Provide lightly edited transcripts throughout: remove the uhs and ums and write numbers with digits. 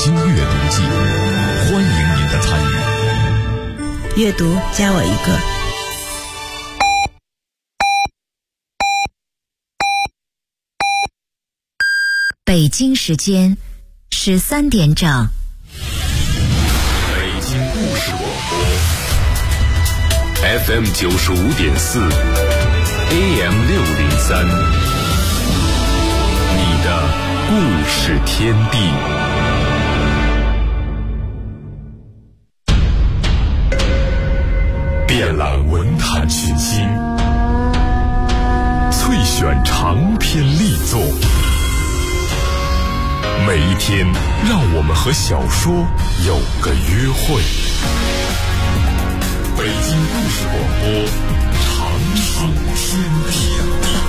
京阅读季，欢迎您的参与。 阅读加我一个。 北京时间13点整。 北京故事广播 FM 95.4 AM 603，你的故事天地。遍览文坛群星，萃选长篇力作。每一天，让我们和小说有个约会。北京故事广播，长长天地。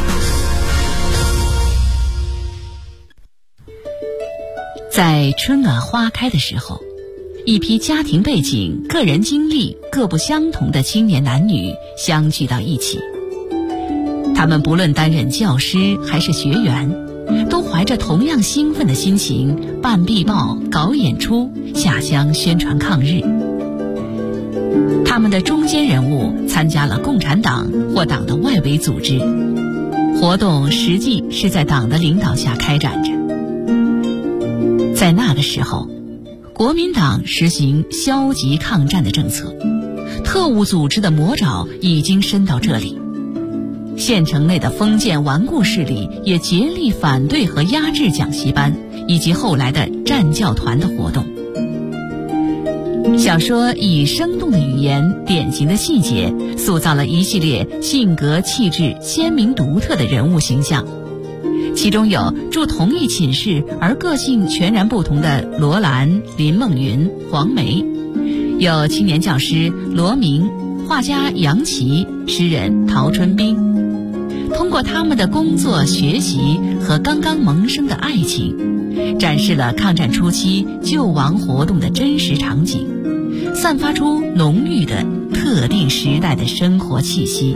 在春暖花开的时候，一批家庭背景、个人经历各不相同的青年男女相聚到一起。他们不论担任教师还是学员，都怀着同样兴奋的心情办壁报、搞演出、下乡宣传抗日。他们的中坚人物参加了共产党或党的外围组织，活动实际是在党的领导下开展着。在那个时候，国民党实行消极抗战的政策，特务组织的魔爪已经伸到这里。县城内的封建顽固势力也竭力反对和压制讲习班以及后来的战教团的活动。小说以生动的语言、典型的细节，塑造了一系列性格气质鲜明独特的人物形象。其中有住同一寝室而个性全然不同的罗兰、林梦云、黄梅，有青年教师罗明、画家杨琦、诗人陶春冰。通过他们的工作、学习和刚刚萌生的爱情，展示了抗战初期救亡活动的真实场景，散发出浓郁的特定时代的生活气息。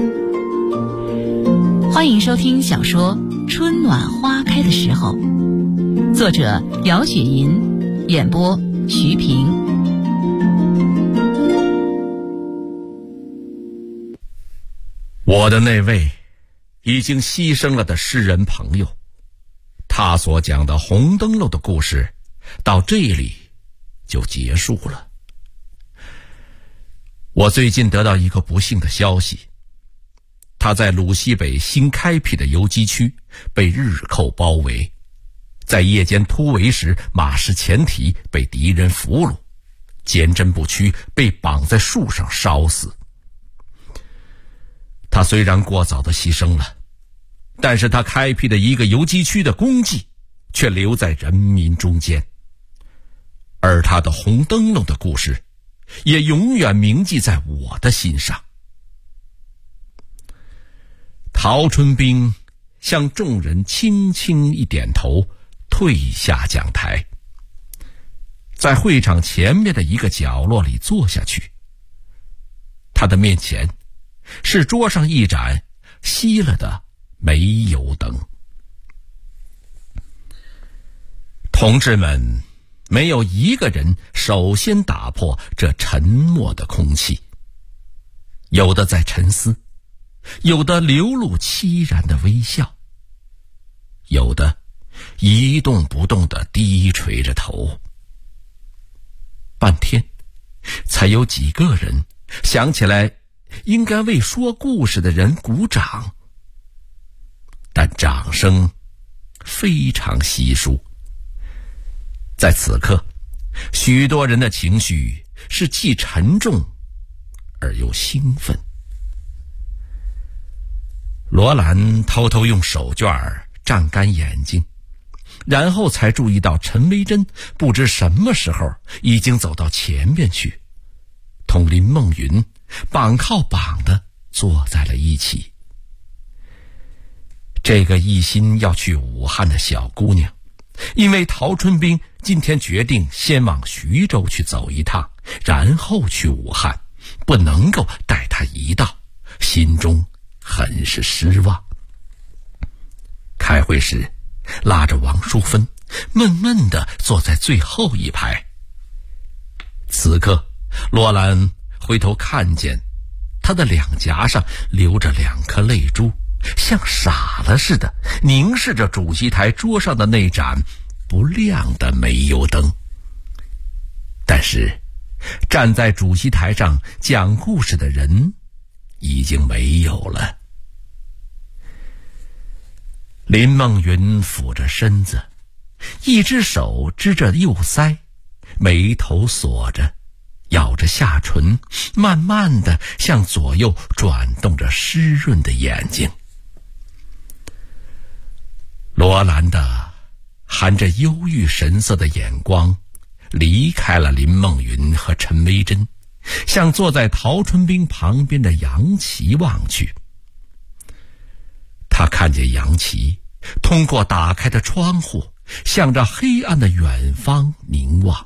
欢迎收听小说《春暖花开的时候》，作者姚雪银，演播徐平。 我的那位已经牺牲了的诗人朋友，他所讲的红灯笼的故事到这里就结束了。我最近得到一个不幸的消息，他在鲁西北新开辟的游击区被日寇包围，在夜间突围时马失前蹄，被敌人俘虏，坚贞不屈，被绑在树上烧死。他虽然过早的牺牲了，但是他开辟的一个游击区的功绩却留在人民中间，而他的红灯笼的故事也永远铭记在我的心上。陶春冰向众人轻轻一点头，退下讲台，在会场前面的一个角落里坐下去。他的面前是桌上一盏熄了的煤油灯。同志们没有一个人首先打破这沉默的空气，有的在沉思，有的流露凄然的微笑，有的一动不动地低垂着头。半天才有几个人想起来应该为说故事的人鼓掌，但掌声非常稀疏。在此刻，许多人的情绪是既沉重而又兴奋。罗兰偷偷用手绢蘸干眼睛，然后才注意到陈维珍不知什么时候已经走到前面去，同林梦云绑靠绑的坐在了一起。这个一心要去武汉的小姑娘，因为陶春冰今天决定先往徐州去走一趟，然后去武汉，不能够带她一道，心中很是失望。开会时拉着王淑芬闷闷地坐在最后一排。此刻，罗兰回头看见他的两颊上流着2颗泪珠，像傻了似的凝视着主席台桌上的那盏不亮的煤油灯。但是站在主席台上讲故事的人已经没有了。林梦云俯着身子，一只手支着右腮，眉头锁着，咬着下唇，慢慢地向左右转动着湿润的眼睛。罗兰的含着忧郁神色的眼光离开了林梦云和陈薇珍，向坐在陶春冰旁边的杨琪望去。他看见杨琪通过打开的窗户向着黑暗的远方凝望。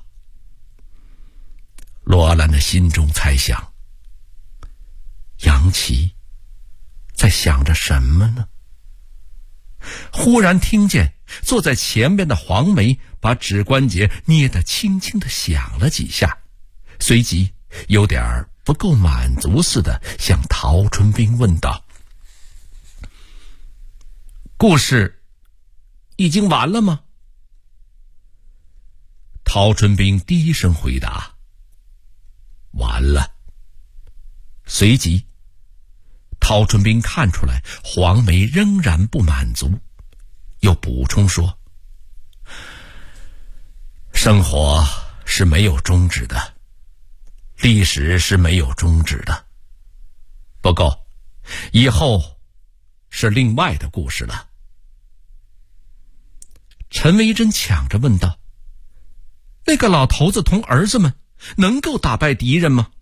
罗兰的心中猜想，杨琪在想着什么呢？忽然听见坐在前边的黄梅把指关节捏得轻轻地响了几下，随即有点不够满足似的向陶春冰问道：故事已经完了吗？陶春冰低声回答：完了。随即陶春冰看出来黄梅仍然不满足，又补充说：生活是没有终止的，历史是没有终止的，不过以后是另外的故事了。陈薇珍抢着问道：那个老头子同儿子们能够打败敌人吗？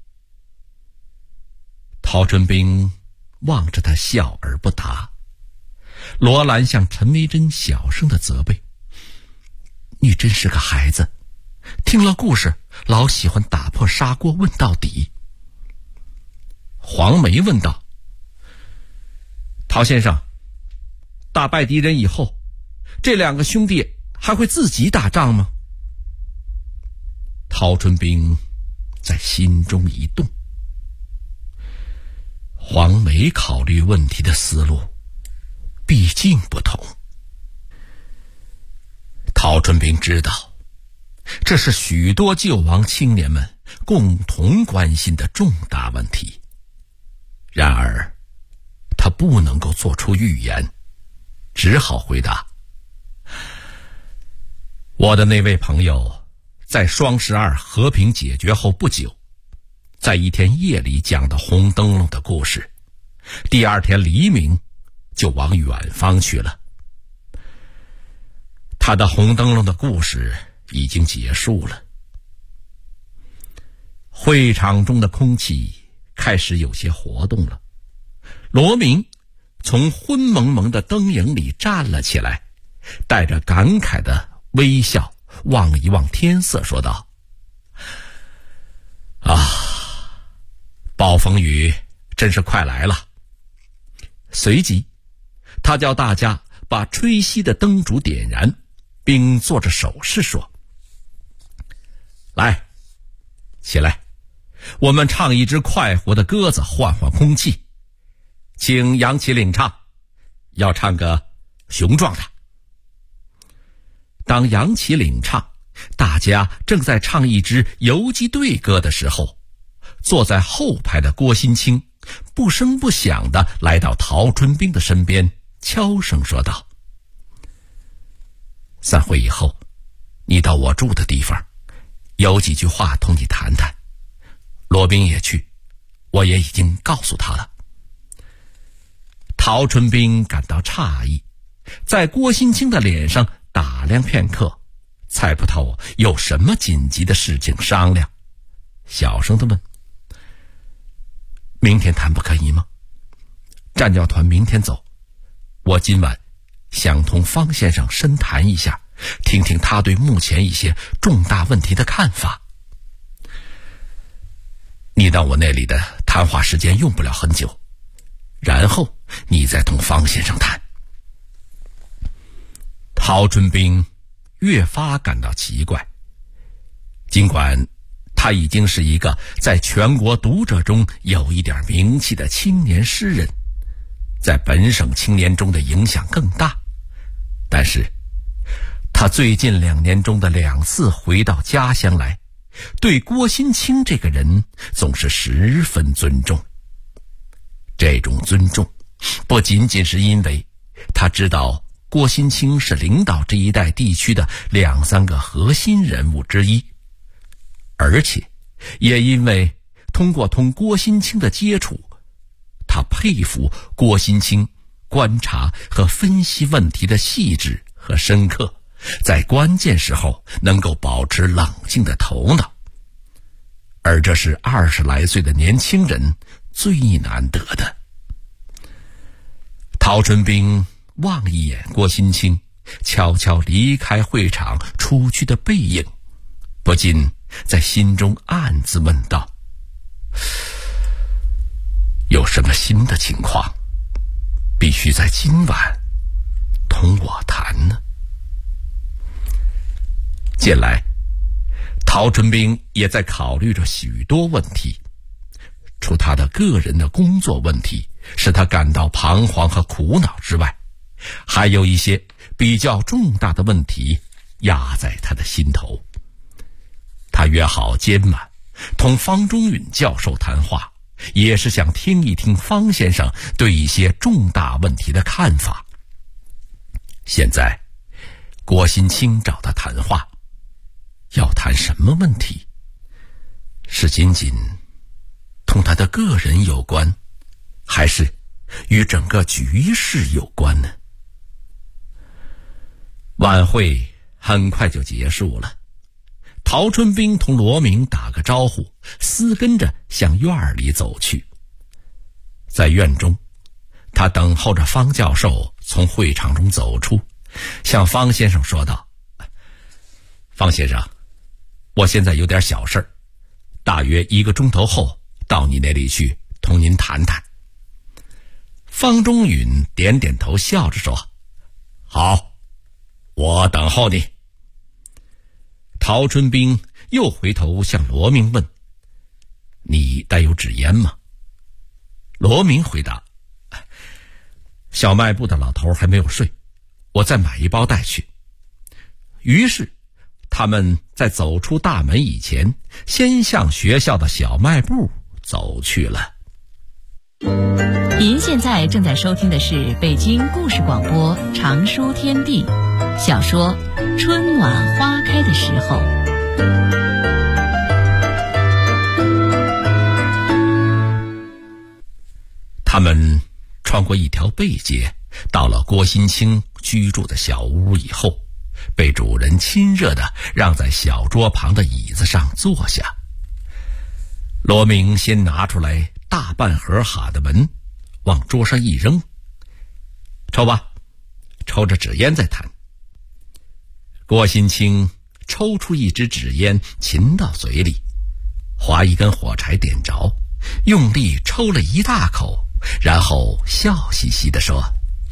陶春冰望着他笑而不答。罗兰向陈薇珍小声的责备：你真是个孩子，听了故事老喜欢打破砂锅问到底。黄梅问道：陶先生，打败敌人以后，这2个兄弟还会自己打仗吗？陶春冰在心中一动。黄梅考虑问题的思路毕竟不同。陶春冰知道，这是许多救亡青年们共同关心的重大问题。然而，他不能够做出预言，只好回答：我的那位朋友在双12和平解决后不久，在一天夜里讲的红灯笼的故事，第2天黎明就往远方去了。他的红灯笼的故事已经结束了。会场中的空气开始有些活动了。罗明从昏蒙蒙的灯影里站了起来，带着感慨的微笑望一望天色，说道：暴风雨真是快来了。随即他叫大家把吹熄的灯烛点燃，并做着手势说：来，起来，我们唱一支快活的歌子换换空气。请杨琪领唱，要唱个雄壮的。当杨琪领唱，大家正在唱一支游击队歌的时候，坐在后排的郭新清不声不响地来到陶春冰的身边，悄声说道：散会以后，你到我住的地方，有几句话同你谈谈。罗宾也去，我也已经告诉他了。陶春冰感到诧异，在郭新清的脸上打量片刻，猜不透有什么紧急的事情商量，小声地问：明天谈不可以吗？战教团明天走，我今晚想同方先生深谈一下，听听他对目前一些重大问题的看法。你到我那里的谈话时间用不了很久，然后你再同方先生谈。陶春冰越发感到奇怪。尽管他已经是一个在全国读者中有一点名气的青年诗人，在本省青年中的影响更大，但是他最近2年中的2次回到家乡来，对郭心清这个人总是十分尊重。这种尊重不仅仅是因为他知道郭心清是领导这一带地区的2、3个核心人物之一，而且也因为通过同郭心清的接触，他佩服郭心清观察和分析问题的细致和深刻，在关键时候能够保持冷静的头脑，而这是20来岁的年轻人最难得的。陶春冰望一眼郭心清悄悄离开会场出去的背影，不禁在心中暗自问道：有什么新的情况必须在今晚同我谈呢？近来陶春冰也在考虑着许多问题，除他的个人的工作问题使他感到彷徨和苦恼之外，还有一些比较重大的问题压在他的心头。他约好今晚同方中允教授谈话，也是想听一听方先生对一些重大问题的看法。现在郭心清找他谈话，要谈什么问题？是仅仅同他的个人有关，还是与整个局势有关呢？晚会很快就结束了，陶春冰同罗明打个招呼，私跟着向院里走去。在院中，他等候着方教授从会场中走出，向方先生说道：方先生，我现在有点小事，大约1个钟头后到你那里去同您谈谈。方中允点点头，笑着说：好，我等候你。陶春冰又回头向罗明问：你带有纸烟吗？罗明回答：小卖部的老头还没有睡，我再买1包带去。于是他们在走出大门以前，先向学校的小卖部走去了。 您现在正在收听的是北京故事广播长书天地小说《春暖花开的时候》。 他们穿过一条背街，到了郭心清居住的小屋以后，被主人亲热地让在小桌旁的椅子上坐下。罗明先拿出来大半盒哈的文，往桌上一扔：抽吧，抽着纸烟再谈。郭心清抽出一支纸烟，噙到嘴里，划一根火柴点着，用力抽了一大口，然后笑嘻嘻地说：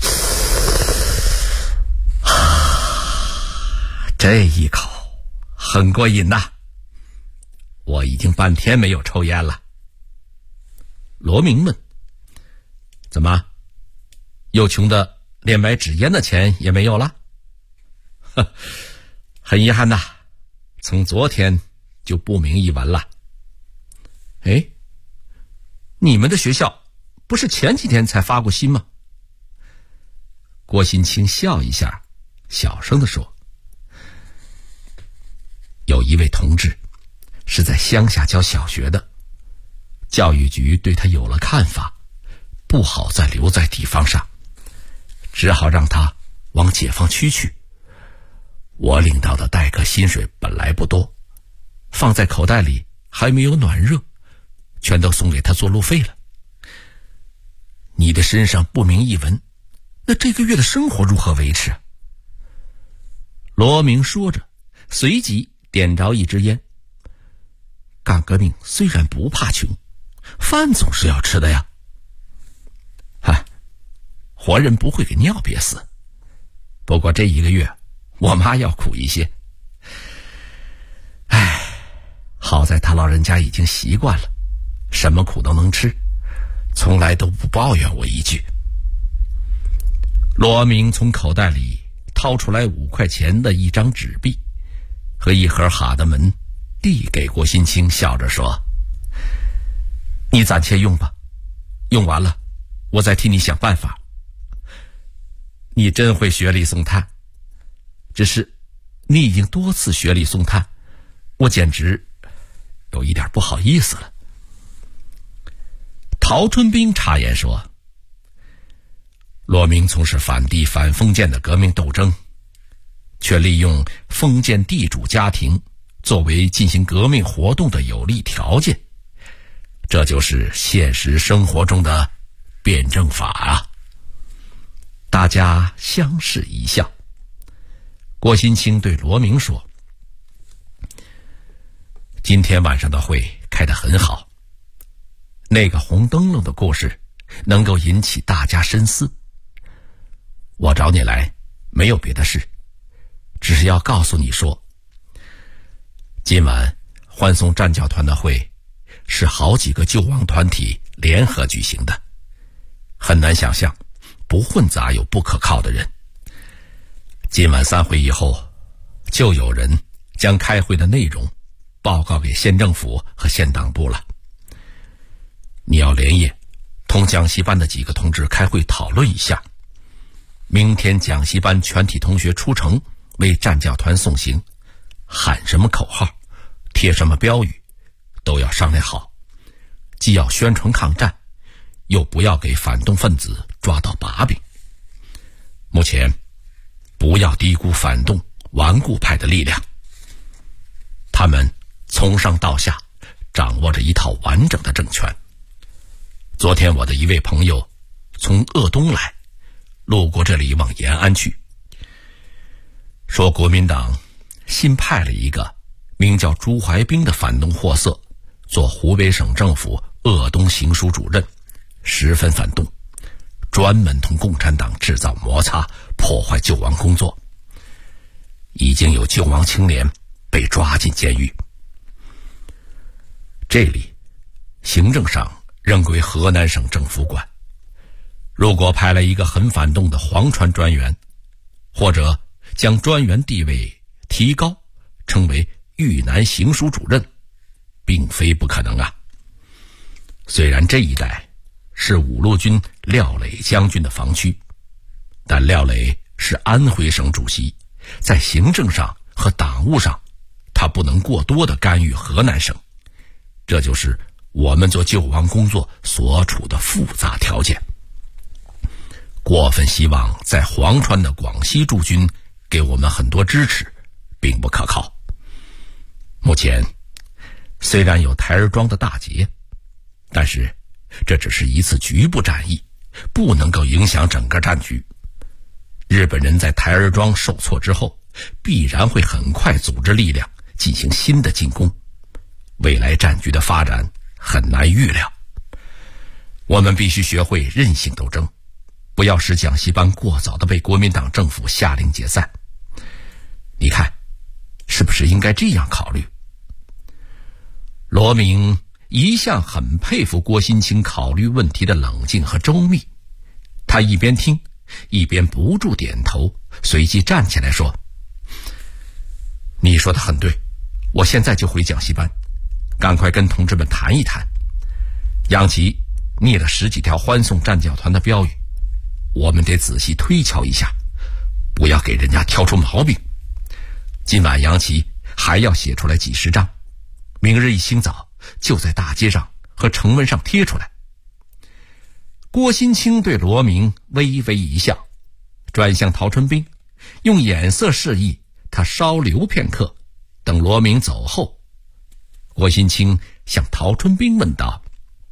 这一口很过瘾呐，我已经半天没有抽烟了。罗明问：怎么，又穷的连买纸烟的钱也没有了？很遗憾呐，从昨天就不明一文了。哎，你们的学校不是前几天才发过信吗？郭心清笑一下，小声地说：有一位同志是在乡下教小学的，教育局对他有了看法，不好再留在地方上，只好让他往解放区去。我领到的代课薪水本来不多，放在口袋里还没有暖热，全都送给他做路费了。你的身上不明一文，那这个月的生活如何维持？罗明说着，随即点着一支烟。干革命虽然不怕穷，饭总是要吃的呀。活人不会给尿憋死。不过这1个月我妈要苦一些。唉，好在她老人家已经习惯了，什么苦都能吃，从来都不抱怨我一句。罗明从口袋里掏出来5块钱的一张纸币和一盒哈德门，递给郭新清，笑着说：“你暂且用吧，用完了我再替你想办法。”你真会雪里送炭，只是你已经多次雪里送炭，我简直有一点不好意思了。陶春兵插言说：“罗明从事反帝反封建的革命斗争，却利用封建地主家庭作为进行革命活动的有利条件，这就是现实生活中的辩证法啊。”大家相视一笑。郭新清对罗明说：“今天晚上的会开得很好，那个红灯笼的故事能够引起大家深思。我找你来没有别的事，只是要告诉你说，今晚欢送战教团的会是好几个救亡团体联合举行的，很难想象不混杂有不可靠的人。今晚散会以后，就有人将开会的内容报告给县政府和县党部了。你要连夜同讲习班的几个同志开会讨论一下，明天讲习班全体同学出城为战教团送行，喊什么口号，贴什么标语，都要商量好，既要宣传抗战，又不要给反动分子抓到把柄。目前不要低估反动顽固派的力量，他们从上到下掌握着一套完整的政权。昨天我的一位朋友从鄂东来，路过这里往延安去，说国民党新派了一个名叫朱怀冰的反动货色做湖北省政府鄂东行署主任，十分反动，专门同共产党制造摩擦，破坏救亡工作。已经有救亡青年被抓进监狱。这里行政上仍归河南省政府管，如果派了一个很反动的黄川专员，或者将专员地位提高，称为豫南行署主任，并非不可能啊。虽然这一带是五路军廖磊将军的防区，但廖磊是安徽省主席，在行政上和党务上，他不能过多的干预河南省，这就是我们做救亡工作所处的复杂条件。过分希望在黄川的广西驻军给我们很多支持，并不可靠。目前虽然有台儿庄的大捷，但是这只是一次局部战役，不能够影响整个战局。日本人在台儿庄受挫之后，必然会很快组织力量进行新的进攻，未来战局的发展很难预料。我们必须学会韧性斗争，不要使讲习班过早的被国民党政府下令解散。你看，是不是应该这样考虑？罗明一向很佩服郭新清考虑问题的冷静和周密，他一边听一边不住点头，随即站起来说：“你说的很对，我现在就回讲习班，赶快跟同志们谈一谈。杨奇拟了10几条欢送战教团的标语，我们得仔细推敲一下，不要给人家挑出毛病。今晚杨奇还要写出来几10张，明日一清早就在大街上和城门上贴出来。”郭新清对罗明微微一笑，转向陶春兵，用眼色示意他稍留片刻，等罗明走后，郭新清向陶春兵问道：“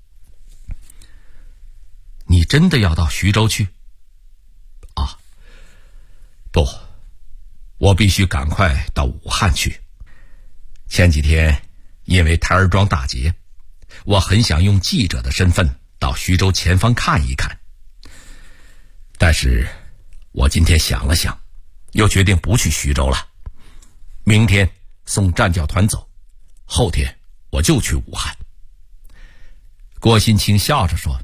你真的要到徐州去？”“啊，不，我必须赶快到武汉去。前几天因为台儿庄大捷，我很想用记者的身份到徐州前方看一看，但是我今天想了想， 又决定不去徐州了。明天送战教团走，后天我就去武汉。郭新清笑着说：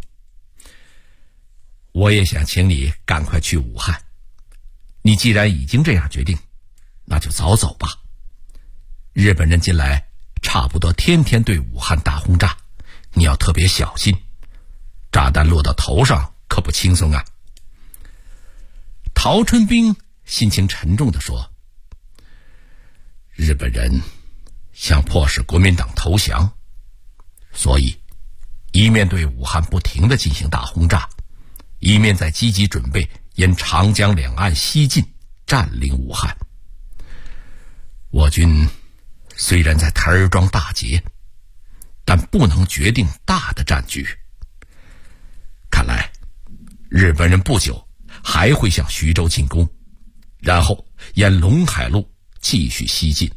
我也想请你赶快去武汉，你既然已经这样决定，那就早走吧。日本人近来差不多天天对武汉大轰炸，你要特别小心，炸弹落到头上可不轻松啊。陶春兵心情沉重地说：日本人想迫使国民党投降，所以一面对武汉不停地进行大轰炸，一面在积极准备沿长江两岸西进，占领武汉。我军虽然在台儿庄大捷，但不能决定大的战局。看来日本人不久还会向徐州进攻，然后沿陇海路继续西进。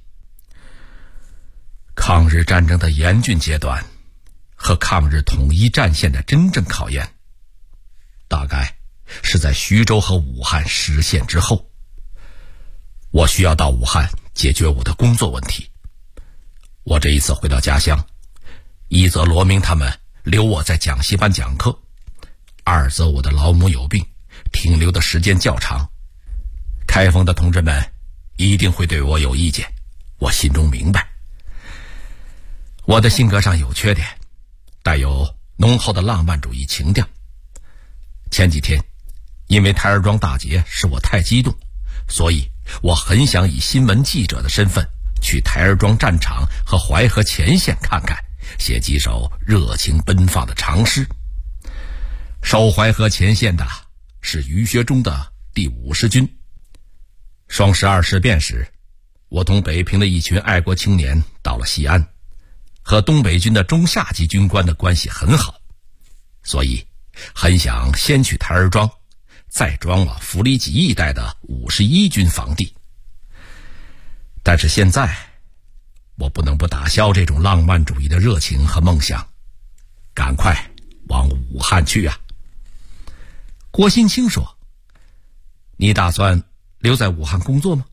抗日战争的严峻阶段和抗日统一战线的真正考验，大概是在徐州和武汉实现之后。我需要到武汉解决我的工作问题。我这一次回到家乡，一则罗明他们留我在讲习班讲课，二则我的老母有病，停留的时间较长。开封的同志们一定会对我有意见，我心中明白。我的性格上有缺点，带有浓厚的浪漫主义情调。前几天因为台儿庄大捷使我太激动，所以我很想以新闻记者的身份去台儿庄战场和淮河前线看看，写几首热情奔放的长诗。守淮河前线的是余学忠的第50军。双12事变时，我同北平的一群爱国青年到了西安，和东北军的中下级军官的关系很好，所以很想先去台儿庄，再转往涪陵集一带的51军防地。但是现在我不能不打消这种浪漫主义的热情和梦想，赶快往武汉去啊。郭新清说：你打算留在武汉工作吗？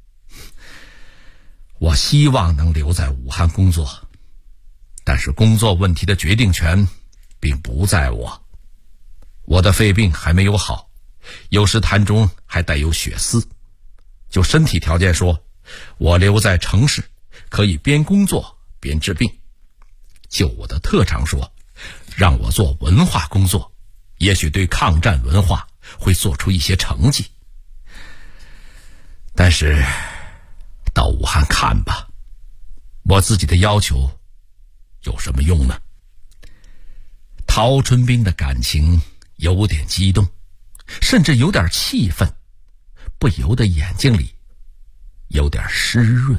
我希望能留在武汉工作，但是工作问题的决定权并不在我。我的肺病还没有好，有时痰中还带有血丝。就身体条件说，我留在城市可以边工作边治病。就我的特长说，让我做文化工作，也许对抗战文化会做出一些成绩。但是到武汉看吧，我自己的要求有什么用呢？陶春兵的感情有点激动，甚至有点气愤，不由得眼睛里有点湿润。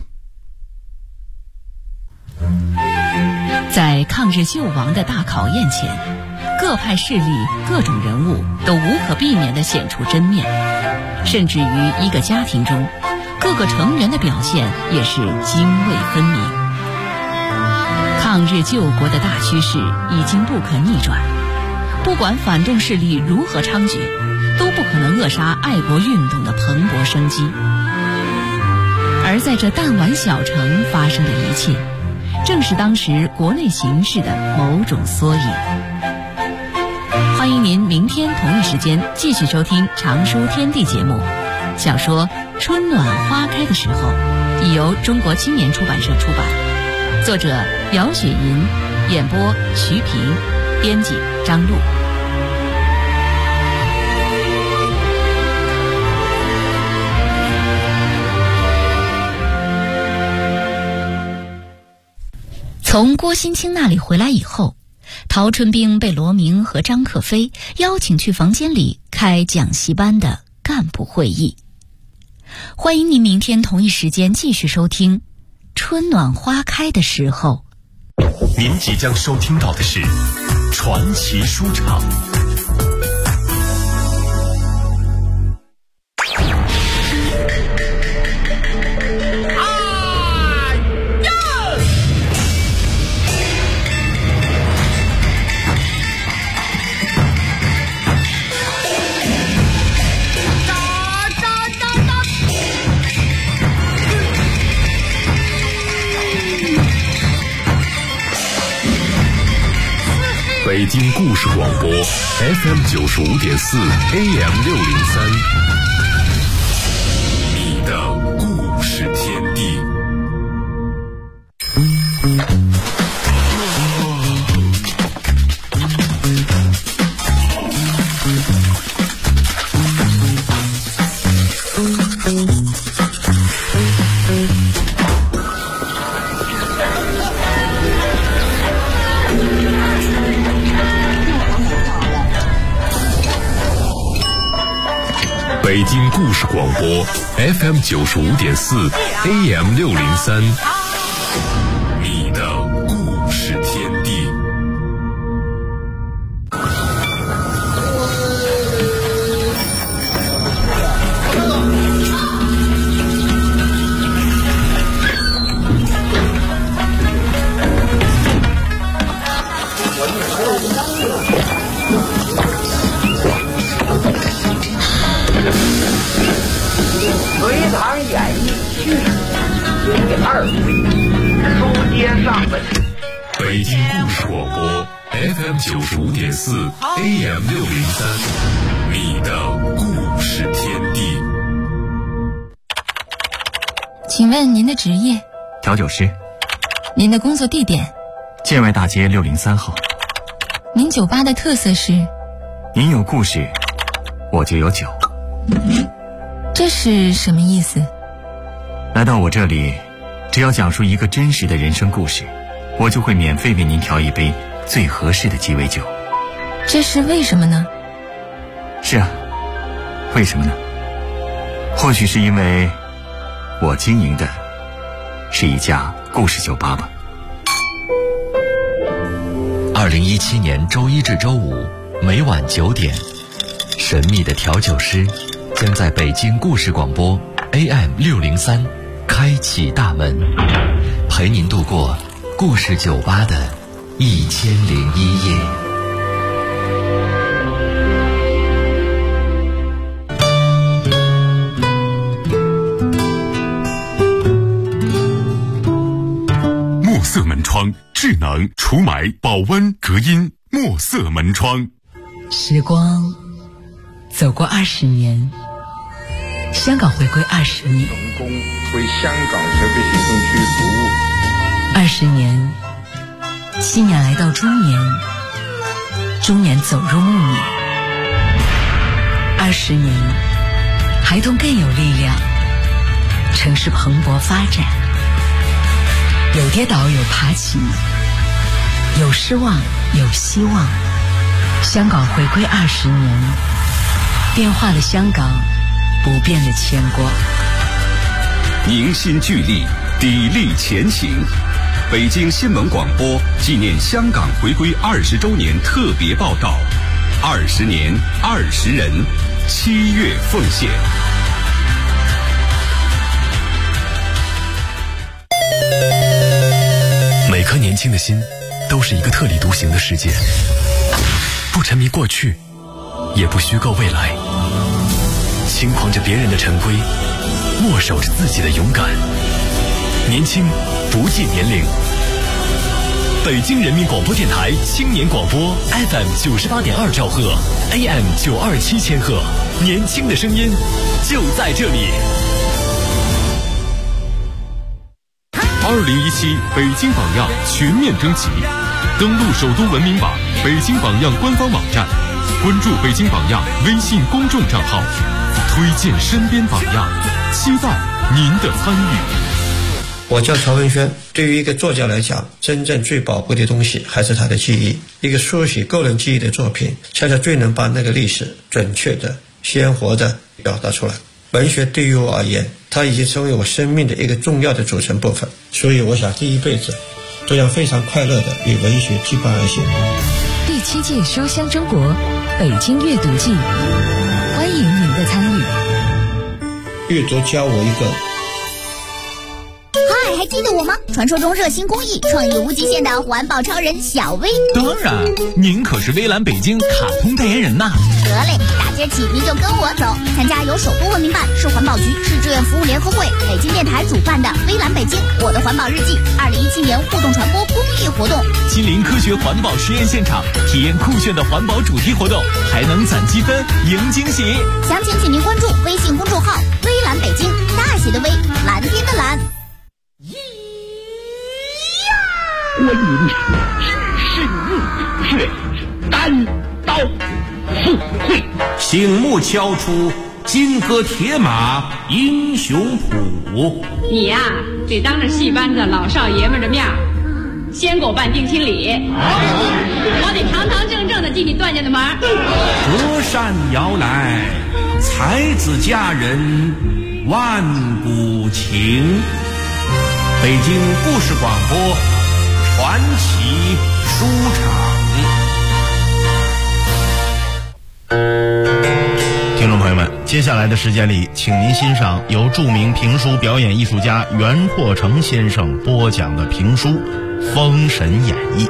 在抗日救亡的大考验前，各派势力、各种人物都无可避免地显出真面，甚至于一个家庭中，各个成员的表现也是泾渭分明。抗日救国的大趋势已经不可逆转，不管反动势力如何猖獗，都不可能扼杀爱国运动的蓬勃生机。而在这弹丸小城发生的一切，正是当时国内形势的某种缩影。欢迎您明天同一时间继续收听《常书天地》节目。小说《春暖花开的时候》已由中国青年出版社出版，作者姚雪银，演播徐平，编辑张璐。 从郭新清那里回来以后，陶春兵被罗明和张克飞邀请去房间里开讲习班的干部会议。欢迎您明天同一时间继续收听《春暖花开的时候》。 您即将收听到的是传奇书场。 京故事广播 FM 95.4 AM 603，你的故事天地。北京故事广播 FM 95.4 AM 603，你的故事天地。 隋唐演义序第2回，书接上文。 北京故事广播 FM 95.4 AM 603，你的故事天地。 请问您的职业？ 调酒师。 您的工作地点？ 建外大街603号。 您酒吧的特色是？ 您有故事，我就有酒。 这是什么意思？ 来到我这里，只要讲述一个真实的人生故事，我就会免费为您调一杯最合适的鸡尾酒。 这是为什么呢？ 是啊，为什么呢？或许是因为我经营的是一家故事酒吧吧。 2017年周一至周五每晚9点，神秘的调酒师将在北京故事广播 AM 603开启大门，陪您度过故事酒吧的1001夜。 墨色门窗，智能除霾、保温、隔音。墨色门窗。 时光走过20年，香港回归20年， 成功为香港特别行政区服务 20年，青年来到中年，中年走入暮年，20年，孩童更有力量，城市蓬勃发展，有跌倒有爬起，有失望有希望。香港回归20年，变化的香港，不变的牵挂。 凝心聚力，砥砺前行。北京新闻广播纪念香港回归20周年特别报道：20年20人，7月奉献。 每颗年轻的心都是一个特立独行的世界，不沉迷过去，也不虚构未来，轻狂着别人的陈规，握手着自己的勇敢。年轻不计年龄。北京人民广播电台青年广播 FM 98.2兆赫 AM 927千赫，年轻的声音就在这里。2017北京榜样全面征集，登录首都文明网、北京榜样官方网站，关注北京榜样微信公众账号，推荐身边榜样，期待您的参与。 我叫曹文轩，对于一个作家来讲，真正最宝贵的东西还是他的记忆。一个书写个人记忆的作品，恰恰最能把那个历史准确的、鲜活的表达出来。文学对于我而言，它已经成为我生命的一个重要的组成部分，所以我想这一辈子都要非常快乐的与文学结伴而行。 第7届书香中国北京阅读季，欢迎您的参与。 阅读教我一个。 嗨， 还记得我吗？传说中热心公益、创意无极限的环保超人小薇。 当然，您可是微蓝北京卡通代言人呐。 得嘞，打今儿起您就跟我走，参加由首都文明办、市环保局、市志愿服务联合会、北京电台主办的微蓝北京我的环保日记2017年互动传播公益活动， 亲临科学环保实验现场，体验酷炫的环保主题活动，还能攒积分赢惊喜。 详情请您关注微信公众号微蓝北京，大写的微，蓝天的蓝。 观音是圣血单刀赴会， 醒目敲出金戈铁马英雄谱。 你呀，得当着戏班子老少爷们的面先给我办定亲礼，我得堂堂正正的进你段家的门。 隔山遥来，才子佳人万古情。北京故事广播传奇书场。 听众朋友们，接下来的时间里，请您欣赏由著名评书表演艺术家袁阔成先生播讲的评书《封神演义》。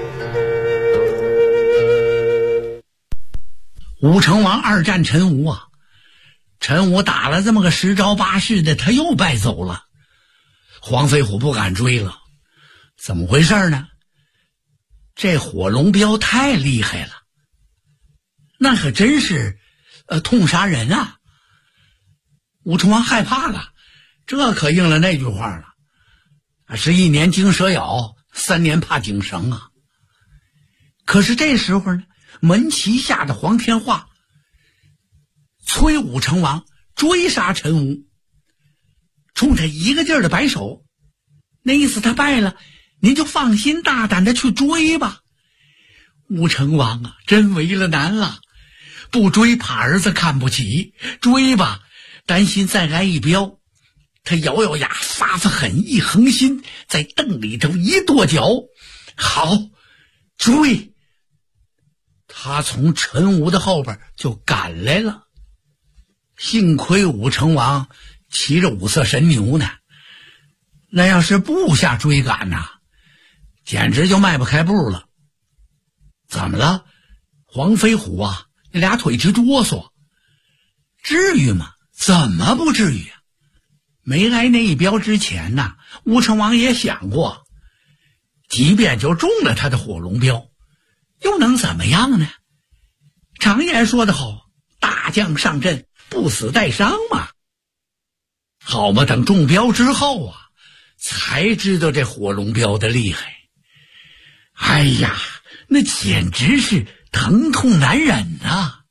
武成王二战陈吴啊，陈吴打了这么个10招8式的，他又败走了。黄飞虎不敢追了，怎么回事呢？这火龙镖太厉害了，那可真是痛杀人啊！武成王害怕了，这可应了那句话了，11年惊蛇咬，3年怕井绳啊。可是这时候呢，门旗下的黄天化催武成王追杀陈吴，冲他一个劲儿的摆手，那意思他败了，您就放心大胆的去追吧。武成王啊，真为了难了，不追怕儿子看不起，追吧担心再挨一镖。他咬咬牙，发狠，一横心，在凳里头一跺脚，好，追！他从陈吴的后边就赶来了。幸亏武成王骑着5色神牛呢，那要是部下追赶呐，简直就迈不开步了。怎么了？黄飞虎啊，那俩腿直哆嗦。至于吗？怎么不至于啊？没挨那一镖之前呐，武成王也想过，即便就中了他的火龙镖，又能怎么样呢？常言说得好，大将上阵，不死带伤嘛。好嘛，等中镖之后啊，才知道这火龙镖的厉害。哎呀，那简直是疼痛难忍啊！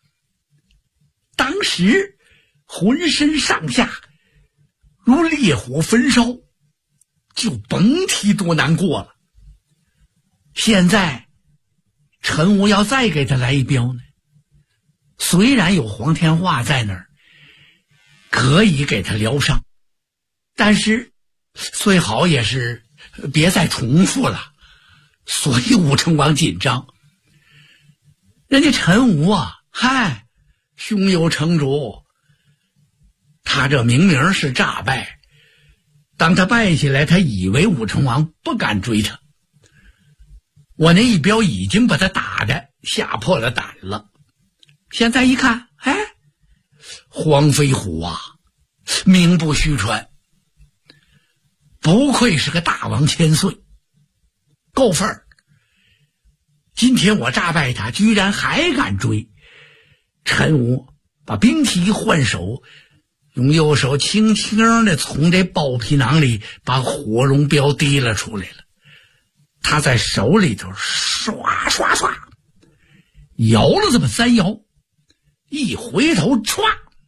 当时浑身上下如烈火焚烧，就甭提多难过了。现在陈吴要再给他来一镖呢，虽然有黄天化在那儿可以给他疗伤，但是最好也是别再重复了。所以武成王紧张。人家陈吴啊，嗨，胸有成竹，他这明明是诈败，当他败下来，他以为武成王不敢追他。我那一镖已经把他打的吓破了胆了。现在一看，哎，黄飞虎啊，名不虚传，不愧是个大王千岁，够份儿。今天我诈败他，居然还敢追。陈吴把兵器一换手，用右手轻轻的从这包皮囊里把火龙镖提了出来了。他在手里头刷刷刷摇了这么3摇，一回头歘，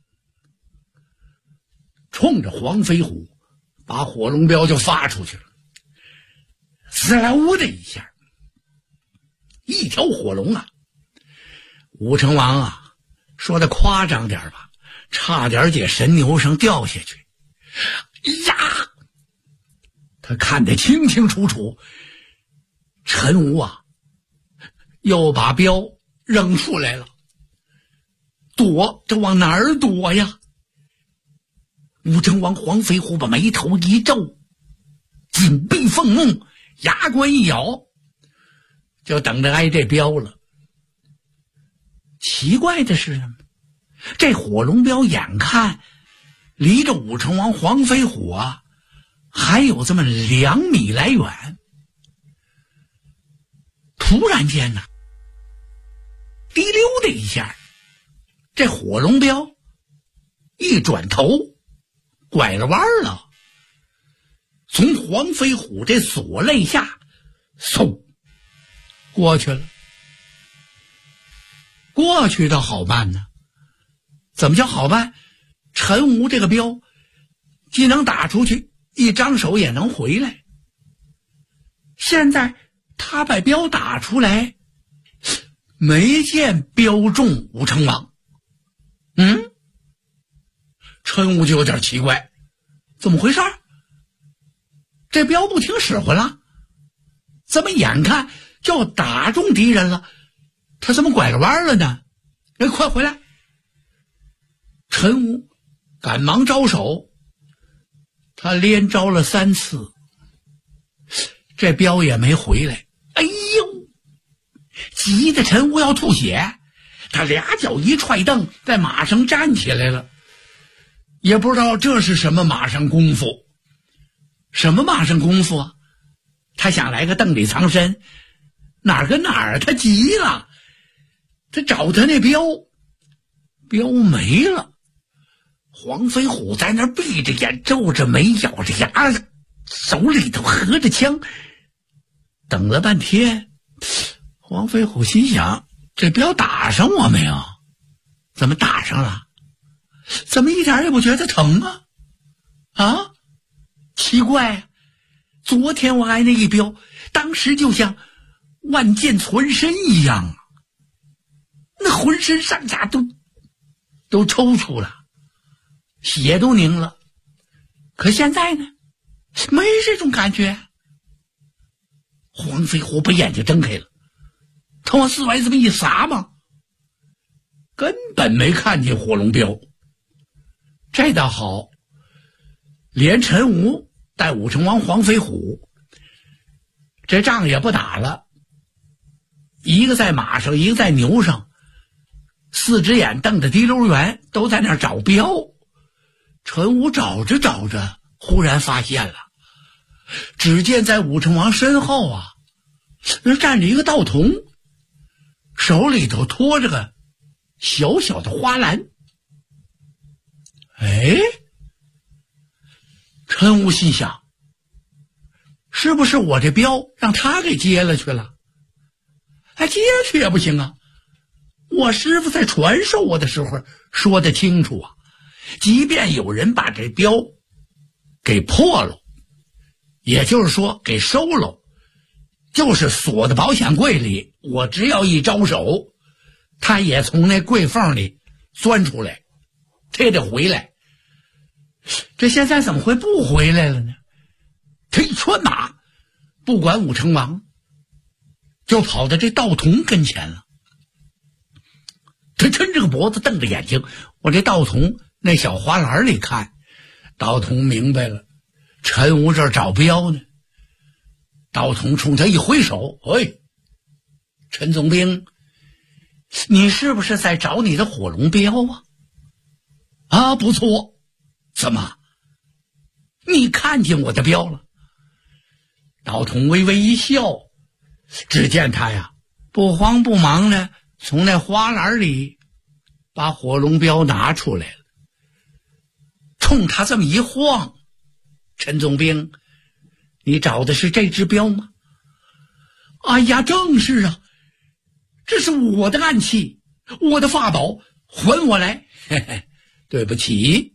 冲着黄飞虎把火龙镖就发出去了。滋啦呜的一下，一条火龙啊！武成王啊，说的夸张点吧，差点解神牛上掉下去。呀！他看得清清楚楚，陈吴啊，又把镖扔出来了。躲，这往哪儿躲呀？武成王黄飞虎把眉头一皱， 紧闭凤目，牙关一咬，就等着挨这镖了。奇怪的是什么？这火龙镖眼看离着武成王黄飞虎啊还有这么2米来远，突然间呢，滴溜的一下，这火龙镖一转头拐了弯了，从黄飞虎这锁肋下嗖过去了。过去倒好办呢，怎么叫好办？陈吴这个镖既能打出去，一张手也能回来。现在他把镖打出来，没见镖中武成王。陈吴就有点奇怪，怎么回事？这镖不听使唤了，怎么眼看就要打中敌人了，他怎么拐了弯了呢？快回来！陈吴赶忙招手，他连招了3次，这镖也没回来。哎呦，急得陈吴要吐血，他2脚一踹蹬，在马上站起来了。也不知道这是什么马上功夫。什么马上功夫啊？他想来个蹬里藏身，哪儿跟哪儿，他急了，他找他那镖没了。黄飞虎在那儿闭着眼，皱着眉，咬着牙，手里头合着枪，等了半天。黄飞虎心想，这镖打上我没有？怎么打上了？怎么一点也不觉得疼啊？啊，奇怪，昨天我挨那一镖，当时就像万箭穿身一样啊，那浑身上下都抽搐了，血都凝了。可现在呢，没这种感觉。黄飞虎把眼睛睁开了，他往四外这么一撒嘛，根本没看见火龙镖。这倒好，连陈吴带武成王黄飞虎，这仗也不打了，一个在马上，一个在牛上，4只眼瞪着滴溜圆，都在那儿找镖。陈吴找着找着，忽然发现了，只见在武成王身后啊，那站着一个道童，手里头托着个小小的花篮。哎，陈吴心想，是不是我这镖让他给接了去了？哎，接去也不行啊，我师父在传授我的时候说得清楚啊，即便有人把这镖给破了，也就是说给收了，就是锁在保险柜里，我只要一招手，他也从那柜缝里钻出来，他也得回来。这现在怎么会不回来了呢？他一穿马，不管武成王，就跑到这道童跟前了。他抻着个脖子，瞪着眼睛往这道童那小花篮里看。道童明白了，陈吴这儿找镖呢。道童冲他一挥手，哎，陈总兵，你是不是在找你的火龙镖啊？啊，不错。怎么？你看见我的镖了？道童微微一笑，只见他呀，不慌不忙的从那花篮里把火龙镖拿出来了，冲他这么一晃，陈总兵，你找的是这只镖吗？哎呀，正是啊，这是我的暗器，我的法宝，还我来。嘿嘿，对不起。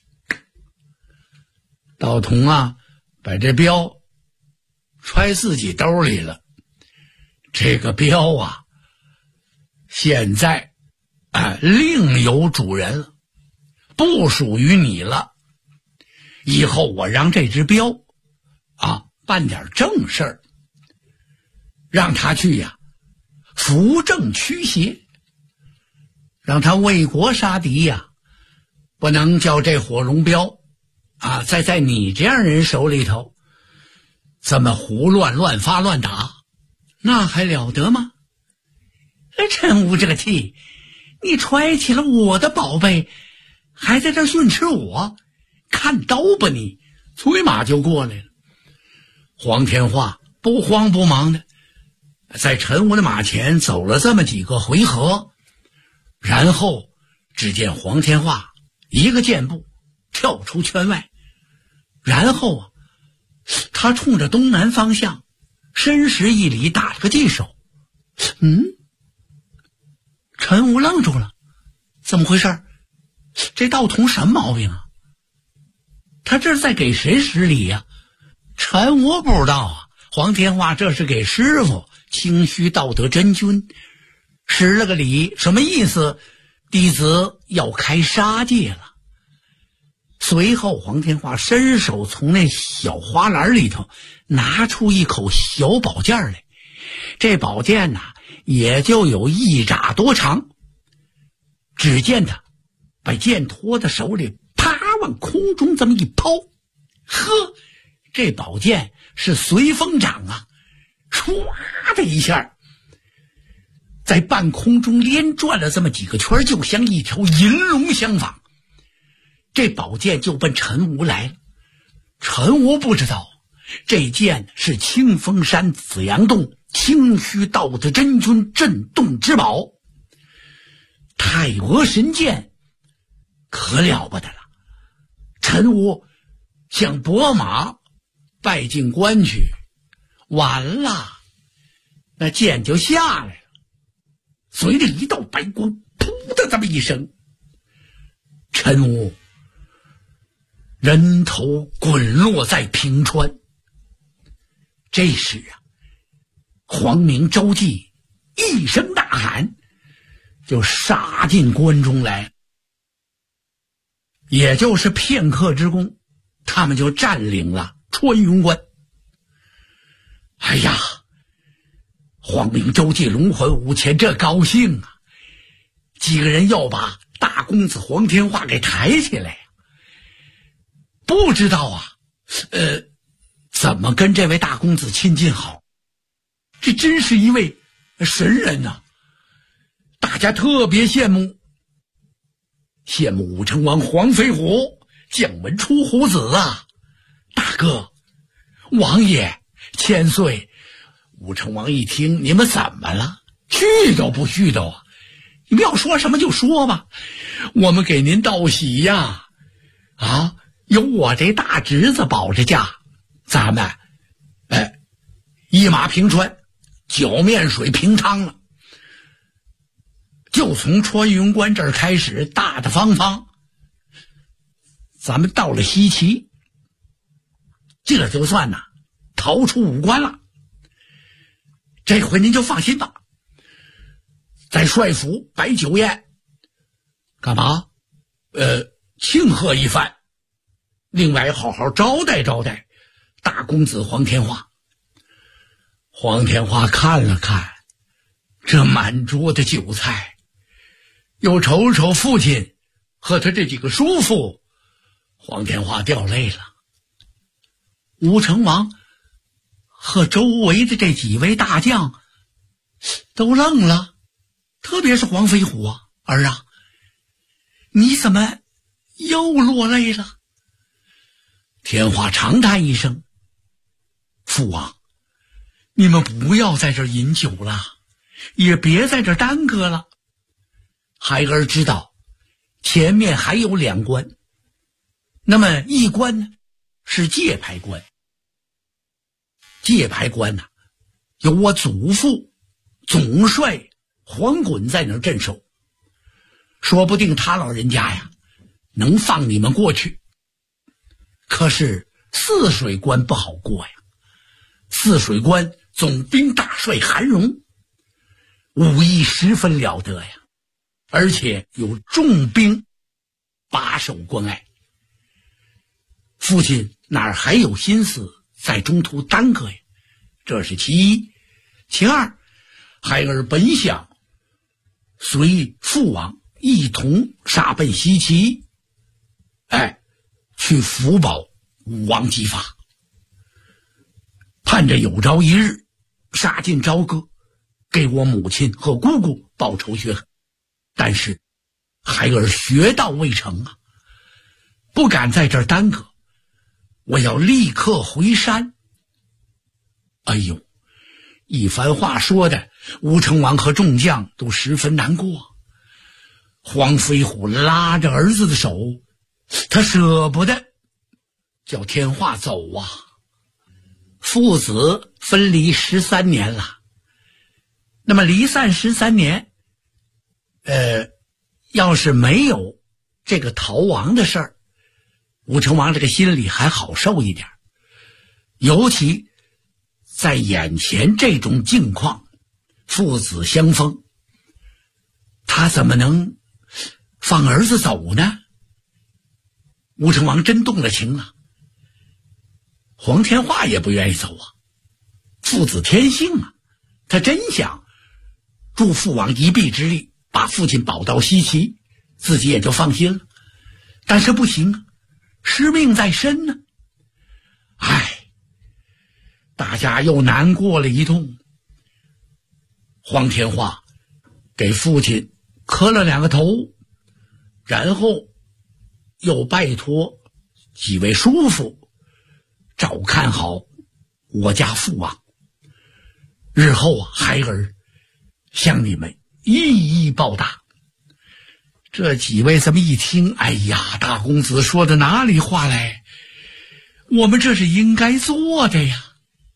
道童啊，把这镖揣自己兜里了。这个镖啊，现在另有主人了，不属于你了。以后我让这只镖办点正事儿，让他去呀，扶正驱邪，让他为国杀敌呀，不能叫这火龙镖再在你这样人手里头这么胡乱发乱打，那还了得吗？陈武这个气，你揣起了我的宝贝，还在这训斥我，看刀吧你！催马就过来了。黄天化不慌不忙的在陈武的马前走了这么几个回合，然后只见黄天化一个箭步跳出圈外，然后他冲着东南方向深施一礼，打了个记手。陈武愣住了，怎么回事？这道童什么毛病啊？他这是在给谁施礼呀？陈武不知道啊，黄天化这是给师傅清虚道德真君施了个礼，什么意思？弟子要开杀戒了。随后黄天化伸手从那小花篮里头拿出一口小宝剑来，这宝剑也就有1拃多长。只见他把剑托在手里，啪往空中这么一抛，呵，这宝剑是随风掌啊，唰的一下在半空中连转了这么几个圈，就像一条银龙相仿，这宝剑就奔陈武来了。陈武不知道这剑是清风山紫阳洞清虚道的真君镇洞之宝，太娥神剑，可了不得了。陈武想拨马拜进关去，完了，那剑就下来了，随着一道白光，噗的这么一声，陈武人头滚落在平川。这时黄明、周济一声大喊，就杀进关中来。也就是片刻之功，他们就占领了穿云关。哎呀，黄明、周济、龙环、武前这高兴啊，几个人要把大公子黄天化给抬起来呀。不知道怎么跟这位大公子亲近好，这真是一位神人呐！大家特别羡慕武成王黄飞虎将门出虎子啊！大哥，王爷千岁！武成王一听，你们怎么了？絮叨不絮叨啊？你们要说什么就说吧，我们给您道喜呀！有我这大侄子保着驾，咱们一马平川，脚面水平汤了。就从穿云关这儿开始，大大方方，咱们到了西岐，这就算逃出五关了。这回您就放心吧，在帅府摆酒宴，干嘛？庆贺一番，另外好好招待招待大公子黄天化。黄天化看了看这满桌的酒菜，又瞅瞅父亲和他这几个叔父，黄天化掉泪了。武成王和周围的这几位大将都愣了，特别是黄飞虎儿啊，你怎么又落泪了？天化长叹一声，父王，你们不要在这儿饮酒了，也别在这儿耽搁了。孩儿知道前面还有2关，那么一关呢是界牌关，界牌关有我祖父总帅黄衮在那儿镇守，说不定他老人家能放你们过去。可是泗水关不好过呀，泗水关总兵大帅韩荣武艺十分了得呀，而且有重兵把守关隘，父亲哪儿还有心思在中途耽搁呀？这是其一。其二，孩儿本想随父王一同杀奔西岐，去福保武王姬发。 盼着有朝一日杀进朝歌，给我母亲和姑姑报仇雪恨。但是孩儿学道未成啊，不敢在这儿耽搁，我要立刻回山。哎呦，一番话说的吴成王和众将都十分难过。黄飞虎拉着儿子的手，他舍不得叫天化走啊。父子分离13年了，那么离散13年，要是没有这个逃亡的事儿，武成王这个心里还好受一点。尤其在眼前这种境况，父子相逢，他怎么能放儿子走呢？武成王真动了情了。黄天化也不愿意走啊，父子天性啊，他真想助父王一臂之力，把父亲保到西岐，自己也就放心了。但是不行啊，师命在身呢。大家又难过了一通。黄天化给父亲磕了2个头，然后又拜托几位叔父照看好我家父王，日后孩儿向你们一一报答。这几位这么一听，哎呀，大公子说的哪里话来，我们这是应该做的呀。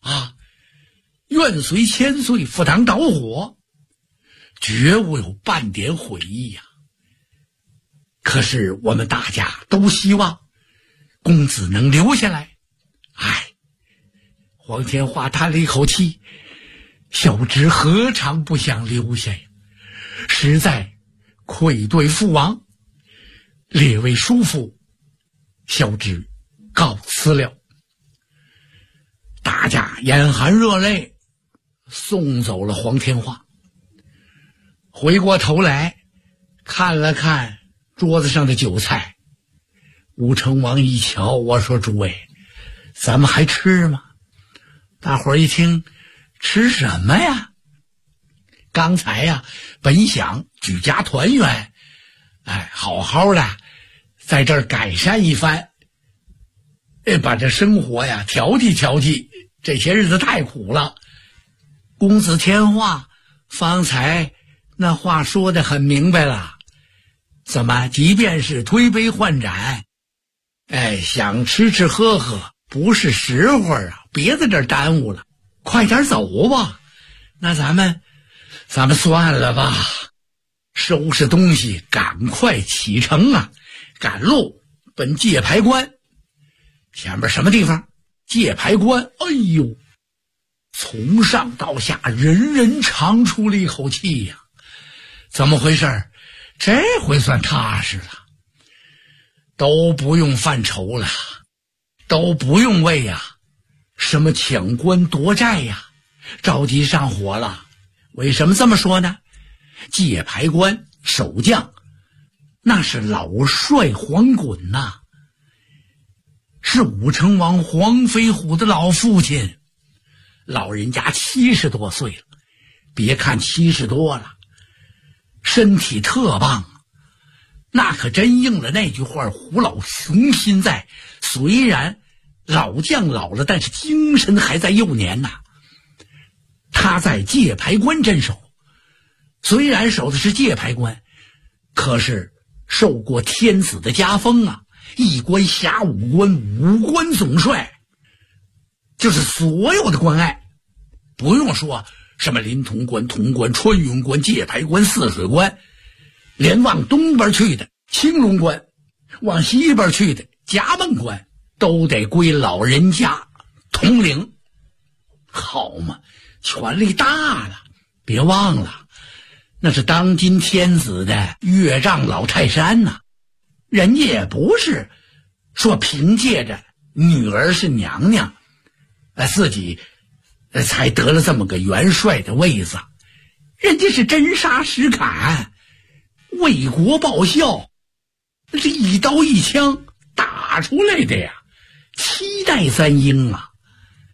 愿随千岁，赴汤蹈火，绝无有半点悔意呀。可是我们大家都希望公子能留下来。黄天化叹了一口气，小侄何尝不想留下呀，实在愧对父王。列位叔父，小侄告辞了。大家眼含热泪送走了黄天化。回过头来看了看桌子上的酒菜，武成王一瞧，我说诸位，咱们还吃吗？大伙儿一听，吃什么呀？刚才呀，本想举家团圆，好好的在这儿改善一番，把这生活呀调剂调剂，这些日子太苦了。公子天化方才那话说得很明白了，怎么即便是推杯换盏，想吃吃喝喝不是时候啊，别在这儿耽误了，快点走吧。那咱们算了吧，收拾东西赶快启程啊，赶路奔界牌关。前面什么地方？界牌关。哎呦，从上到下人人长出了一口气呀。怎么回事？这回算踏实了，都不用犯愁了，都不用为什么抢官夺寨着急上火了。为什么这么说呢？界牌关守将那是老帅黄衮呐，是武成王黄飞虎的老父亲，老人家70多岁了，别看70多了，身体特棒，那可真应了那句话，虎老雄心在。虽然老将老了，但是精神还在幼年呐。他在界牌关镇守，虽然守的是界牌关，可是受过天子的加封啊，一关辖5关，5关总帅，就是所有的关隘，不用说什么临潼关、潼关、穿云关、界牌关、泗水关，连往东边去的青龙关，往西边去的夹梦关，都得归老人家统领。好嘛，权力大了。别忘了，那是当今天子的岳丈老泰山呐，人家也不是说凭借着女儿是娘娘，自己才得了这么个元帅的位子，人家是真杀实砍，为国报效，这一刀一枪打出来的呀，7代3英啊。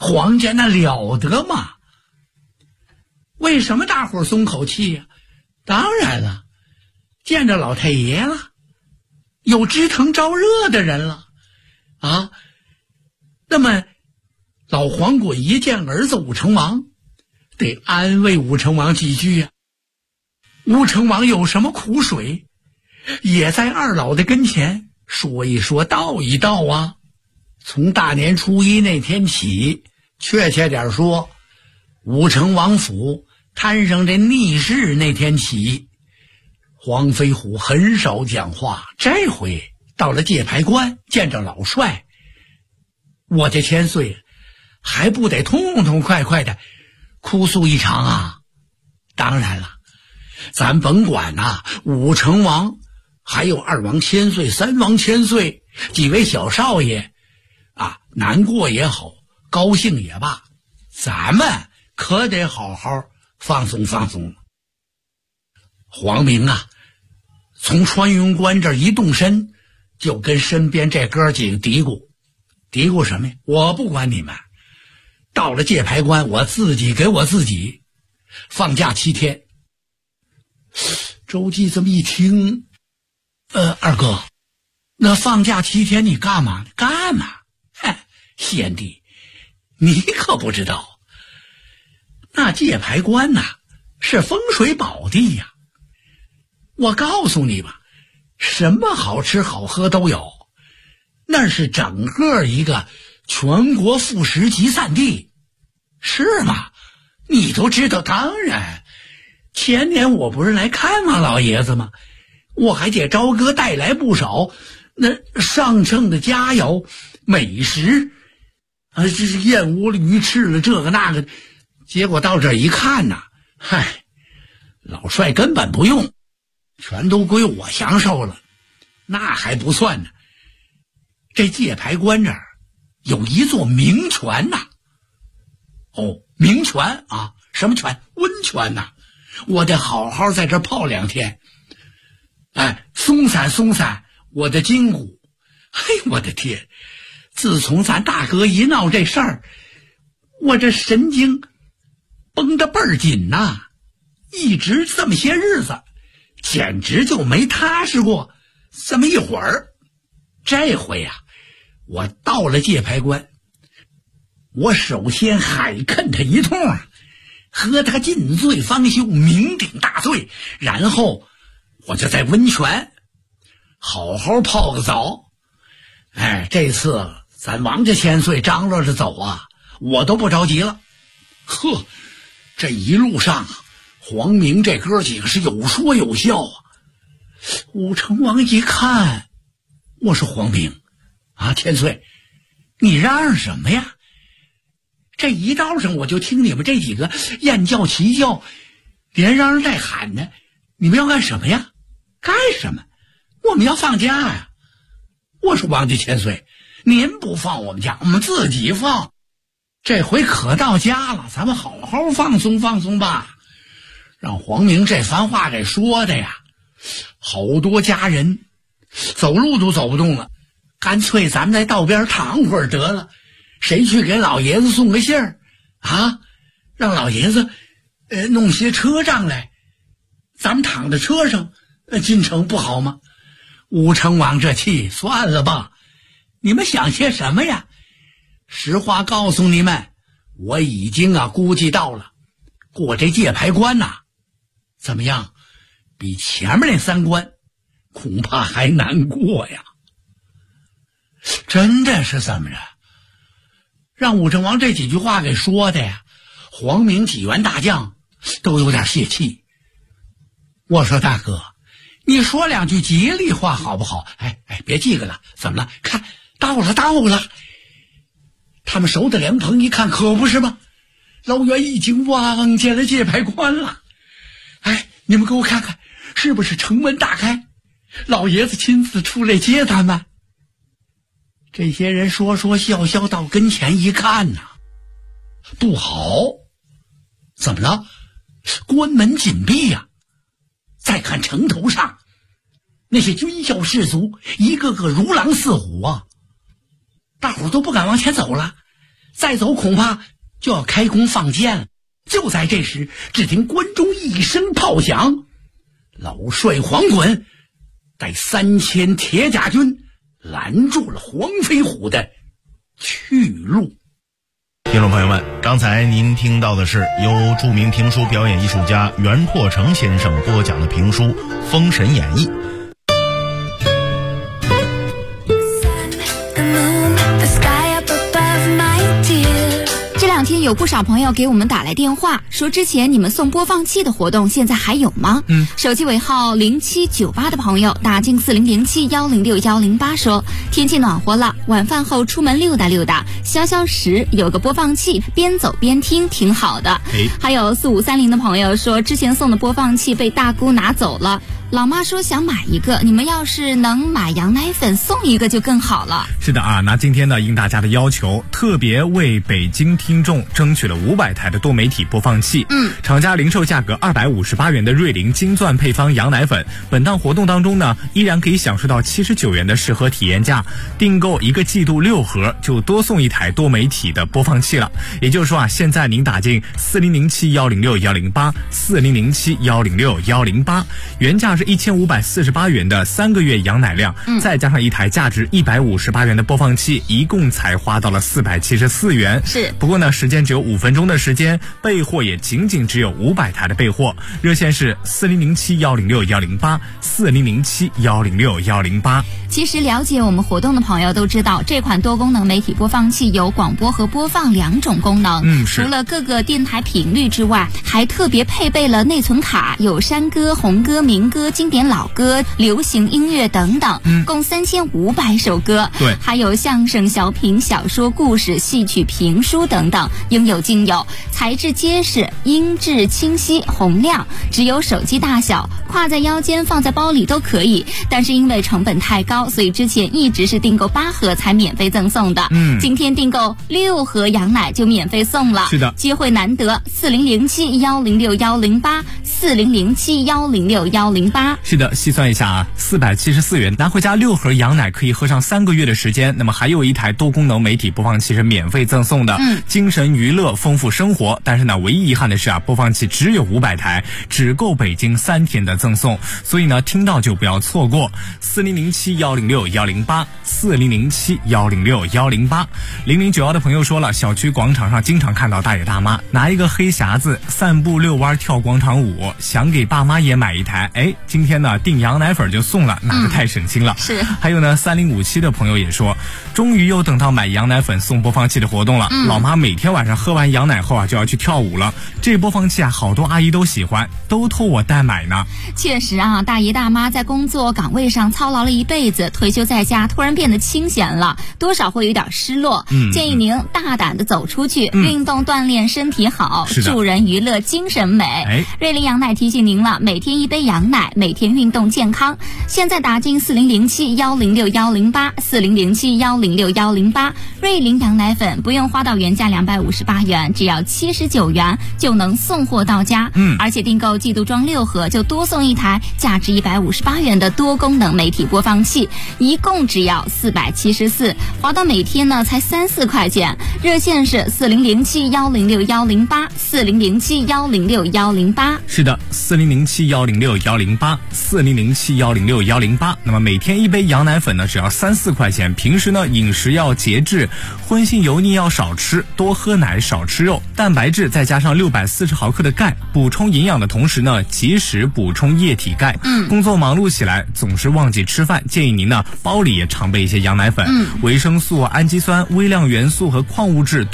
皇家那了得嘛。为什么大伙儿松口气呀？当然了，见着老太爷了，有知疼招热的人了啊。那么老黄滚一见儿子武成王，得安慰武成王几句呀。武成王有什么苦水，也在二老的跟前说一说道一道啊。从大年初一那天起，确切点说，武成王府摊上这逆事那天起，黄飞虎很少讲话。这回到了界牌关，见着老帅，我这千岁还不得痛痛快快的哭诉一场啊？当然了，咱甭管武成王还有二王千岁、三王千岁几位小少爷难过也好，高兴也罢，咱们可得好好放松放松。黄明从穿云关这一动身，就跟身边这哥几个嘀咕什么呀？我不管你们，到了界牌关，我自己给我自己放假7天。周记这么一听，二哥，那放假7天你干嘛？干嘛？贤弟，你可不知道，那界牌关是风水宝地呀。我告诉你吧，什么好吃好喝都有，那是整个一个全国副食集散地，是吗？你都知道。当然，前年我不是来看望老爷子吗？我还给朝哥带来不少那上乘的佳肴美食这是燕窝鱼翅了这个那个，结果到这儿一看老帅根本不用，全都归我享受了。那还不算呢，这界牌关这儿有一座名泉名泉什么泉？温泉我得好好在这儿泡2天，松散松散我的筋骨。我的天，自从咱大哥一闹这事儿，我这神经绷得倍儿紧一直这么些日子简直就没踏实过这么一会儿。这回我到了界牌关，我首先海啃他一通，喝他尽醉方休，酩酊大醉，然后我就在温泉好好泡个澡。这次咱王家千岁张罗着走我都不着急了。这一路上黄明这哥几个是有说有笑武成王一看，我说黄明千岁，你嚷嚷什么呀？这一道上我就听你们这几个燕叫齐叫，连嚷嚷带喊的，你们要干什么呀？干什么？我们要放假呀。我说王家千岁，您不放我们假，我们自己放。这回可到家了，咱们好好放松放松吧。让黄明这番话这说的好多家人走路都走不动了，干脆咱们在道边躺会儿得了。谁去给老爷子送个信儿让老爷子弄些车仗来，咱们躺在车上进城不好吗？武成王这气，算了吧，你们想些什么呀？实话告诉你们，我已经估计到了，过这界牌关怎么样？比前面那3关恐怕还难过呀。真的是怎么着？让武成王这几句话给说的黄明几员大将都有点泄气。我说大哥，你说2句吉利话好不好？别记个了。怎么了？看到了。他们守的莲蓬一看，可不是吗？老袁已经望见了界牌关了。你们给我看看，是不是城门大开，老爷子亲自出来接他们？这些人说说笑笑到跟前一看不好。怎么了？关门紧闭再看城头上那些军校士卒，一个个如狼似虎大伙都不敢往前走了。 再走恐怕就要开工放箭了。就在这时，只听关中一声炮响，老帅黄衮带3000铁甲军拦住了黄飞虎的去路。 听众朋友们，刚才您听到的是由著名评书表演艺术家袁拓成先生播讲的评书《封神演义》。 这两天有不少朋友给我们打来电话，说之前你们送播放器的活动现在还有吗？手机尾号0798的朋友打进4007106108说，天气暖和了，晚饭后出门溜达溜达，消消食，有个播放器，边走边听，挺好的。还有4530的朋友说，之前送的播放器被大姑拿走了，老妈说想买一个，你们要是能买羊奶粉送一个就更好了。 是的啊，那今天呢，应大家的要求，特别为北京听众争取了500台的多媒体播放器。厂家零售价格258元的瑞麟金钻配方羊奶粉，本档活动当中呢，依然可以享受到79元的试喝体验价，订购1个季度6盒就多送1台多媒体的播放器了。也就是说啊，现在您打进4007106108 4007106108，原价是1548元的3个月羊奶量，再加上1台价值158元的播放器，一共才花到了474元。 是， 不过呢，时间只有5分钟的时间，备货也仅仅只有500台的备货。热线是4007106108 4007106108。 其实了解我们活动的朋友都知道，这款多功能媒体播放器有广播和播放2种功能。除了各个电台频率之外，还特别配备了内存卡，有山歌、红歌、民歌、经典老歌、流行音乐等等，共3500首歌。 对， 还有相声、小品、小说、故事、戏曲、评书等等，应有尽有。材质结实，音质清晰洪亮，只有手机大小，挎在腰间放在包里都可以。但是因为成本太高，所以之前一直是订购8盒才免费赠送的。今天订购6盒羊奶就免费送了。 是的， 机会难得，4007106108 4007106108。 是的，细算一下啊，474元拿回家6盒羊奶可以喝上3个月的时间。那么还有1台多功能媒体播放器是免费赠送的，精神娱乐，丰富生活。但是呢，唯一遗憾的是啊，播放器只有500台，只够北京3天的赠送。所以呢，听到就不要错过。4007106108 4007106108。0091的朋友说了，小区广场上经常看到大爷大妈拿一个黑匣子散步遛弯跳广场舞，想给爸妈也买1台。今天呢订羊奶粉就送了，那就太省心了。 是。 还有呢3057的朋友也说，终于又等到买羊奶粉送播放器的活动了。老妈每天晚上喝完羊奶后啊就要去跳舞了，这播放器啊好多阿姨都喜欢，都托我代买呢。 确实啊，大爷大妈在工作岗位上操劳了一辈子，退休在家突然变得清闲了，多少会有点失落。建议您大胆的走出去，运动锻炼身体好，助人娱乐精神美。瑞麟羊奶提醒您了，每天1杯羊奶，每天运动健康。现在打进4007106108 4007106108，瑞麟羊奶粉不用花到原价258元，只要79元就能送货到家。而且订购季度装6盒就多送1台价值158元的多功能媒体播放器，一共只要474，划到每天呢才3-4块钱。热线是4007106108 4007106108。 是的，4007106108 4007106108。那么每天1杯羊奶粉呢只要3-4块钱。平时呢饮食要节制，荤性油腻要少吃，多喝奶少吃肉，蛋白质再加上640毫克的钙，补充营养的同时呢及时补充液体钙。工作忙碌起来总是忘记吃饭，建议您呢包里也常备一些羊奶粉，维生素、氨基酸、微量元素和矿物质